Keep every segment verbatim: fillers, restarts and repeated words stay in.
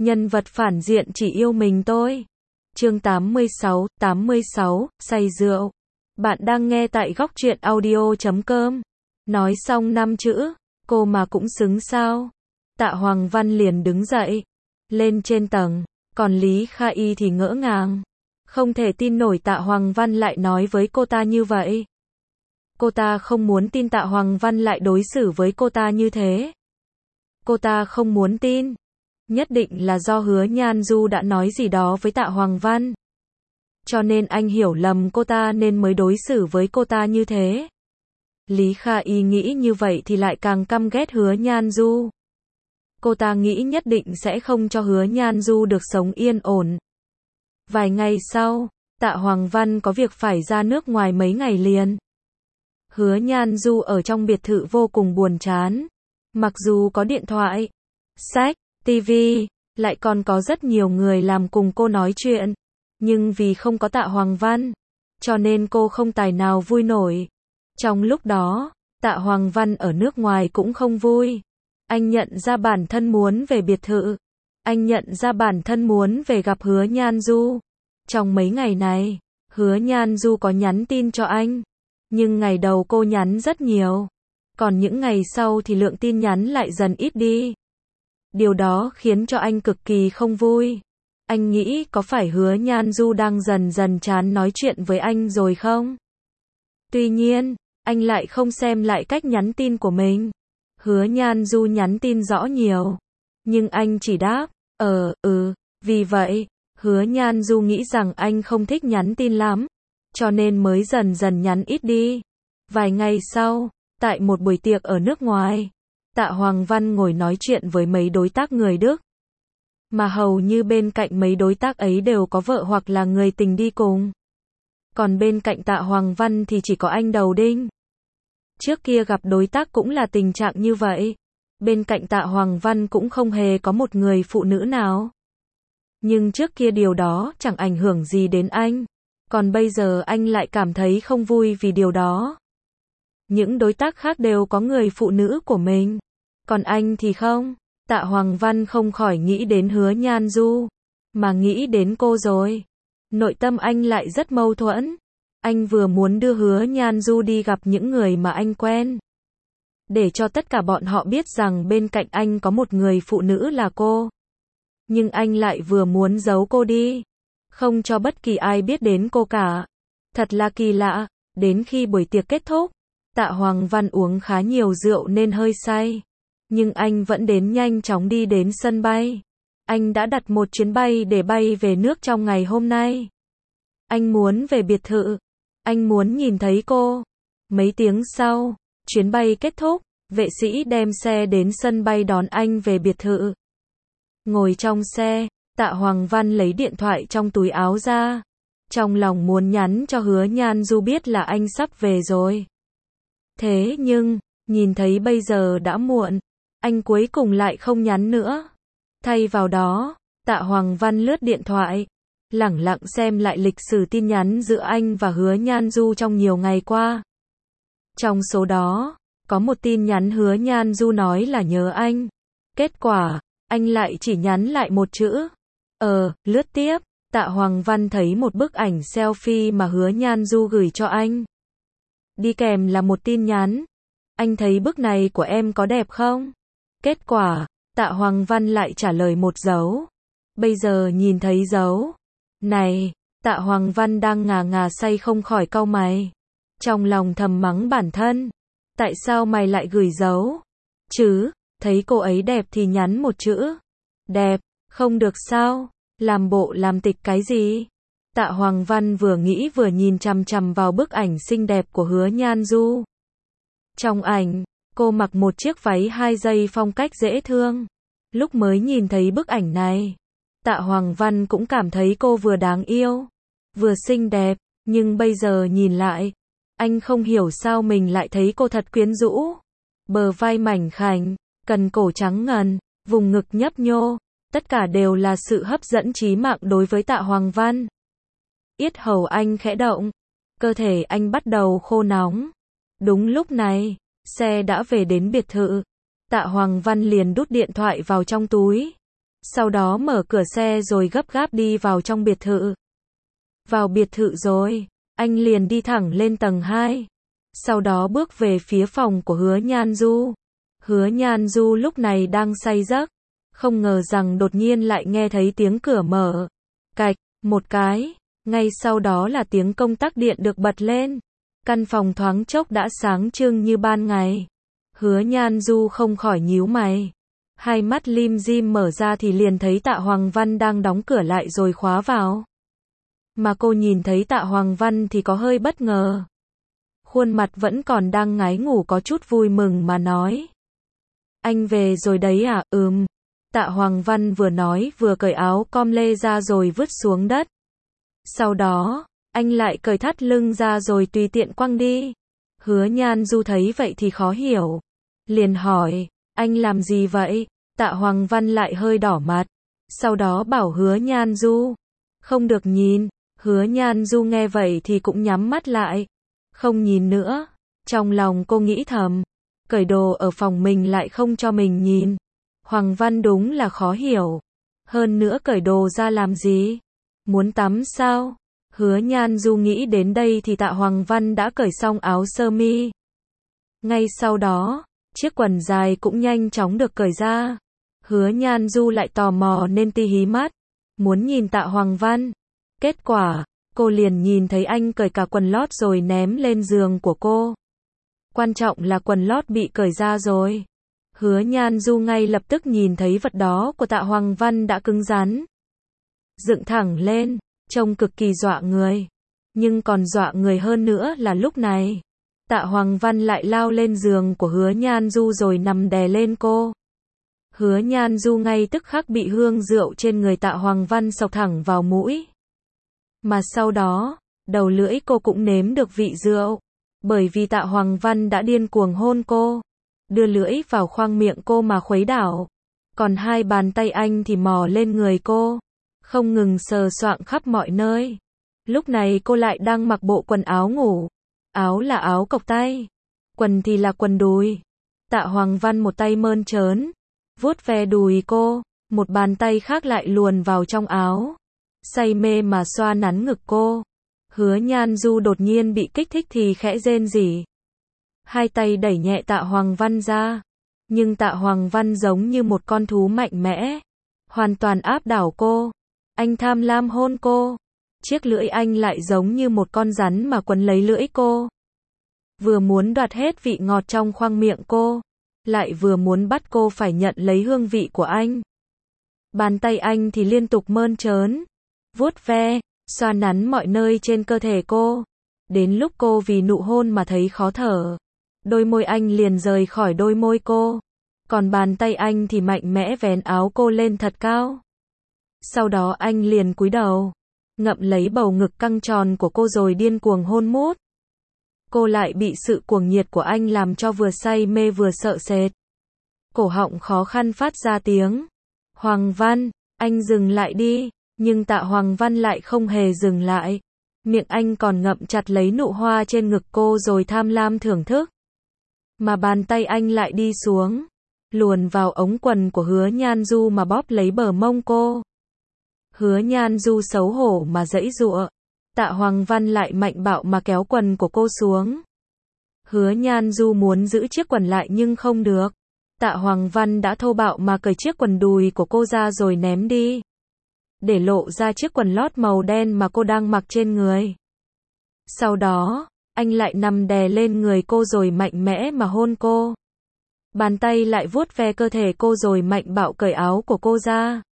Nhân vật phản diện chỉ yêu mình tôi. Chương tám mươi sáu, tám mươi sáu, say rượu. Bạn đang nghe tại góc truyện audio chấm com. Nói xong năm chữ, cô mà cũng xứng sao? Tạ Hoàng Văn liền đứng dậy, lên trên tầng, còn Lý Kha Y thì ngỡ ngàng. Không thể tin nổi Tạ Hoàng Văn lại nói với cô ta như vậy. Cô ta không muốn tin Tạ Hoàng Văn lại đối xử với cô ta như thế. Cô ta không muốn tin. Nhất định là do Hứa Nhan Du đã nói gì đó với Tạ Hoàng Văn. Cho nên anh hiểu lầm cô ta nên mới đối xử với cô ta như thế. Lý Kha Y nghĩ như vậy thì lại càng căm ghét Hứa Nhan Du. Cô ta nghĩ nhất định sẽ không cho Hứa Nhan Du được sống yên ổn. Vài ngày sau, Tạ Hoàng Văn có việc phải ra nước ngoài mấy ngày liền. Hứa Nhan Du ở trong biệt thự vô cùng buồn chán. Mặc dù có điện thoại, sách, tivi, lại còn có rất nhiều người làm cùng cô nói chuyện. Nhưng vì không có Tạ Hoàng Văn, cho nên cô không tài nào vui nổi. Trong lúc đó, Tạ Hoàng Văn ở nước ngoài cũng không vui. Anh nhận ra bản thân muốn về biệt thự. Anh nhận ra bản thân muốn về gặp Hứa Nhan Du. Trong mấy ngày này, Hứa Nhan Du có nhắn tin cho anh. Nhưng ngày đầu cô nhắn rất nhiều. Còn những ngày sau thì lượng tin nhắn lại dần ít đi. Điều đó khiến cho anh cực kỳ không vui. Anh nghĩ có phải Hứa Nhan Du đang dần dần chán nói chuyện với anh rồi không? Tuy nhiên, anh lại không xem lại cách nhắn tin của mình. Hứa Nhan Du nhắn tin rõ nhiều. Nhưng anh chỉ đáp, ờ, ừ, vì vậy, Hứa Nhan Du nghĩ rằng anh không thích nhắn tin lắm. Cho nên mới dần dần nhắn ít đi. Vài ngày sau, tại một buổi tiệc ở nước ngoài, Tạ Hoàng Văn ngồi nói chuyện với mấy đối tác người Đức. Mà hầu như bên cạnh mấy đối tác ấy đều có vợ hoặc là người tình đi cùng. Còn bên cạnh Tạ Hoàng Văn thì chỉ có anh Đầu Đinh. Trước kia gặp đối tác cũng là tình trạng như vậy. Bên cạnh Tạ Hoàng Văn cũng không hề có một người phụ nữ nào. Nhưng trước kia điều đó chẳng ảnh hưởng gì đến anh. Còn bây giờ anh lại cảm thấy không vui vì điều đó. Những đối tác khác đều có người phụ nữ của mình. Còn anh thì không. Tạ Hoàng Văn không khỏi nghĩ đến Hứa Nhan Du. Mà nghĩ đến cô rồi. Nội tâm anh lại rất mâu thuẫn. Anh vừa muốn đưa Hứa Nhan Du đi gặp những người mà anh quen. Để cho tất cả bọn họ biết rằng bên cạnh anh có một người phụ nữ là cô. Nhưng anh lại vừa muốn giấu cô đi. Không cho bất kỳ ai biết đến cô cả. Thật là kỳ lạ. Đến khi buổi tiệc kết thúc, Tạ Hoàng Văn uống khá nhiều rượu nên hơi say. Nhưng anh vẫn đến nhanh chóng đi đến sân bay. Anh đã đặt một chuyến bay để bay về nước trong ngày hôm nay. Anh muốn về biệt thự. Anh muốn nhìn thấy cô. Mấy tiếng sau, chuyến bay kết thúc, vệ sĩ đem xe đến sân bay đón anh về biệt thự. Ngồi trong xe, Tạ Hoàng Văn lấy điện thoại trong túi áo ra. Trong lòng muốn nhắn cho Hứa Nhan Du biết là anh sắp về rồi. Thế nhưng, nhìn thấy bây giờ đã muộn, anh cuối cùng lại không nhắn nữa. Thay vào đó, Tạ Hoàng Văn lướt điện thoại, lẳng lặng xem lại lịch sử tin nhắn giữa anh và Hứa Nhan Du trong nhiều ngày qua. Trong số đó, có một tin nhắn Hứa Nhan Du nói là nhớ anh. Kết quả, anh lại chỉ nhắn lại một chữ. Ờ, lướt tiếp, Tạ Hoàng Văn thấy một bức ảnh selfie mà Hứa Nhan Du gửi cho anh. Đi kèm là một tin nhắn. Anh thấy bức này của em có đẹp không? Kết quả, Tạ Hoàng Văn lại trả lời một dấu. Bây giờ nhìn thấy dấu này, Tạ Hoàng Văn đang ngà ngà say không khỏi cau mày. Trong lòng thầm mắng bản thân. Tại sao mày lại gửi dấu? Chứ, thấy cô ấy đẹp thì nhắn một chữ. Đẹp, không được sao? Làm bộ làm tịch cái gì? Tạ Hoàng Văn vừa nghĩ vừa nhìn chằm chằm vào bức ảnh xinh đẹp của Hứa Nhan Du. Trong ảnh, cô mặc một chiếc váy hai dây phong cách dễ thương. Lúc mới nhìn thấy bức ảnh này, Tạ Hoàng Văn cũng cảm thấy cô vừa đáng yêu, vừa xinh đẹp, nhưng bây giờ nhìn lại, anh không hiểu sao mình lại thấy cô thật quyến rũ. Bờ vai mảnh khảnh, cần cổ trắng ngần, vùng ngực nhấp nhô, tất cả đều là sự hấp dẫn chí mạng đối với Tạ Hoàng Văn. Yết hầu anh khẽ động, cơ thể anh bắt đầu khô nóng. Đúng lúc này, xe đã về đến biệt thự. Tạ Hoàng Văn liền đút điện thoại vào trong túi. Sau đó mở cửa xe rồi gấp gáp đi vào trong biệt thự. Vào biệt thự rồi, anh liền đi thẳng lên tầng hai. Sau đó bước về phía phòng của Hứa Nhan Du. Hứa Nhan Du lúc này đang say giấc. Không ngờ rằng đột nhiên lại nghe thấy tiếng cửa mở. Cạch, một cái. Ngay sau đó là tiếng công tắc điện được bật lên. Căn phòng thoáng chốc đã sáng trưng như ban ngày. Hứa Nhan Du không khỏi nhíu mày. Hai mắt lim dim mở ra thì liền thấy Tạ Hoàng Văn đang đóng cửa lại rồi khóa vào. Mà cô nhìn thấy Tạ Hoàng Văn thì có hơi bất ngờ. Khuôn mặt vẫn còn đang ngái ngủ có chút vui mừng mà nói. Anh về rồi đấy à? Ừm. Tạ Hoàng Văn vừa nói vừa cởi áo com lê ra rồi vứt xuống đất. Sau đó, anh lại cởi thắt lưng ra rồi tùy tiện quăng đi. Hứa Nhan Du thấy vậy thì khó hiểu. Liền hỏi, anh làm gì vậy? Tạ Hoàng Văn lại hơi đỏ mặt. Sau đó bảo Hứa Nhan Du, không được nhìn. Hứa Nhan Du nghe vậy thì cũng nhắm mắt lại. Không nhìn nữa. Trong lòng cô nghĩ thầm, cởi đồ ở phòng mình lại không cho mình nhìn. Hoàng Văn đúng là khó hiểu. Hơn nữa cởi đồ ra làm gì? Muốn tắm sao? Hứa Nhan Du nghĩ đến đây thì Tạ Hoàng Văn đã cởi xong áo sơ mi. Ngay sau đó, chiếc quần dài cũng nhanh chóng được cởi ra. Hứa Nhan Du lại tò mò nên ti hí mắt, muốn nhìn Tạ Hoàng Văn. Kết quả, cô liền nhìn thấy anh cởi cả quần lót rồi ném lên giường của cô. Quan trọng là quần lót bị cởi ra rồi. Hứa Nhan Du ngay lập tức nhìn thấy vật đó của Tạ Hoàng Văn đã cứng rắn. Dựng thẳng lên, trông cực kỳ dọa người. Nhưng còn dọa người hơn nữa là lúc này. Tạ Hoàng Văn lại lao lên giường của Hứa Nhan Du rồi nằm đè lên cô. Hứa Nhan Du ngay tức khắc bị hương rượu trên người Tạ Hoàng Văn xộc thẳng vào mũi. Mà sau đó, đầu lưỡi cô cũng nếm được vị rượu. Bởi vì Tạ Hoàng Văn đã điên cuồng hôn cô. Đưa lưỡi vào khoang miệng cô mà khuấy đảo. Còn hai bàn tay anh thì mò lên người cô. Không ngừng sờ soạng khắp mọi nơi. Lúc này cô lại đang mặc bộ quần áo ngủ. Áo là áo cộc tay. Quần thì là quần đùi. Tạ Hoàng Văn một tay mơn trớn, vuốt ve đùi cô. Một bàn tay khác lại luồn vào trong áo. Say mê mà xoa nắn ngực cô. Hứa Nhan Du đột nhiên bị kích thích thì khẽ rên rỉ. Hai tay đẩy nhẹ Tạ Hoàng Văn ra. Nhưng Tạ Hoàng Văn giống như một con thú mạnh mẽ. Hoàn toàn áp đảo cô. Anh tham lam hôn cô. Chiếc lưỡi anh lại giống như một con rắn mà quấn lấy lưỡi cô. Vừa muốn đoạt hết vị ngọt trong khoang miệng cô. Lại vừa muốn bắt cô phải nhận lấy hương vị của anh. Bàn tay anh thì liên tục mơn trớn, vuốt ve, xoa nắn mọi nơi trên cơ thể cô. Đến lúc cô vì nụ hôn mà thấy khó thở. Đôi môi anh liền rời khỏi đôi môi cô. Còn bàn tay anh thì mạnh mẽ vén áo cô lên thật cao. Sau đó anh liền cúi đầu, ngậm lấy bầu ngực căng tròn của cô rồi điên cuồng hôn mút. Cô lại bị sự cuồng nhiệt của anh làm cho vừa say mê vừa sợ sệt. Cổ họng khó khăn phát ra tiếng. Hoàng Văn, anh dừng lại đi. Nhưng Tạ Hoàng Văn lại không hề dừng lại. Miệng anh còn ngậm chặt lấy nụ hoa trên ngực cô rồi tham lam thưởng thức. Mà bàn tay anh lại đi xuống, luồn vào ống quần của Hứa Nhan Du mà bóp lấy bờ mông cô. Hứa Nhan Du xấu hổ mà giãy giụa. Tạ Hoàng Văn lại mạnh bạo mà kéo quần của cô xuống. Hứa Nhan Du muốn giữ chiếc quần lại nhưng không được. Tạ Hoàng Văn đã thô bạo mà cởi chiếc quần đùi của cô ra rồi ném đi. Để lộ ra chiếc quần lót màu đen mà cô đang mặc trên người. Sau đó, anh lại nằm đè lên người cô rồi mạnh mẽ mà hôn cô. Bàn tay lại vuốt ve cơ thể cô rồi mạnh bạo cởi áo của cô ra.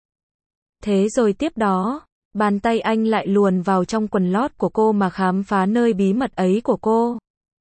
Thế rồi tiếp đó, bàn tay anh lại luồn vào trong quần lót của cô mà khám phá nơi bí mật ấy của cô.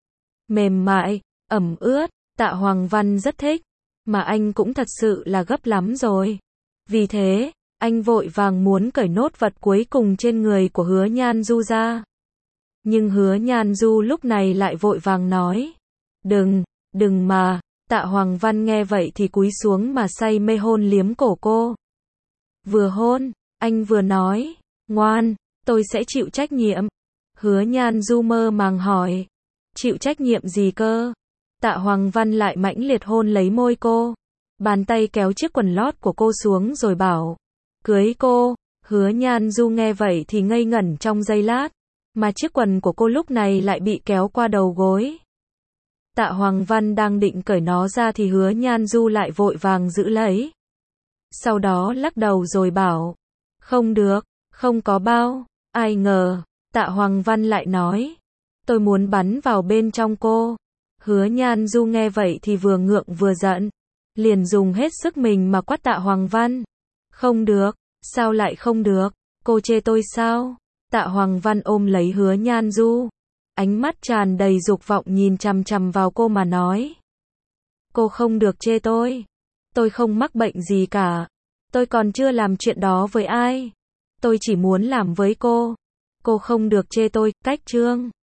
Mềm mại, ẩm ướt, Tạ Hoàng Văn rất thích. Mà anh cũng thật sự là gấp lắm rồi. Vì thế, anh vội vàng muốn cởi nốt vật cuối cùng trên người của Hứa Nhan Du ra. Nhưng Hứa Nhan Du lúc này lại vội vàng nói. Đừng, đừng mà. Tạ Hoàng Văn nghe vậy thì cúi xuống mà say mê hôn liếm cổ cô. Vừa hôn, anh vừa nói. Ngoan, tôi sẽ chịu trách nhiệm. Hứa Nhan Du mơ màng hỏi. Chịu trách nhiệm gì cơ? Tạ Hoàng Văn lại mãnh liệt hôn lấy môi cô. Bàn tay kéo chiếc quần lót của cô xuống rồi bảo. Cưới cô. Hứa Nhan Du nghe vậy thì ngây ngẩn trong giây lát, mà chiếc quần của cô lúc này lại bị kéo qua đầu gối. Tạ Hoàng Văn đang định cởi nó ra thì Hứa Nhan Du lại vội vàng giữ lấy. Sau đó lắc đầu rồi bảo, không được, không có bao. Ai ngờ, Tạ Hoàng Văn lại nói, tôi muốn bắn vào bên trong cô. Hứa Nhan Du nghe vậy thì vừa ngượng vừa giận, liền dùng hết sức mình mà quát Tạ Hoàng Văn. Không được, sao lại không được, cô chê tôi sao? Tạ Hoàng Văn ôm lấy Hứa Nhan Du, ánh mắt tràn đầy dục vọng nhìn chằm chằm vào cô mà nói. Cô không được chê tôi. Tôi không mắc bệnh gì cả. Tôi còn chưa làm chuyện đó với ai. Tôi chỉ muốn làm với cô. Cô không được chê tôi, cách trương.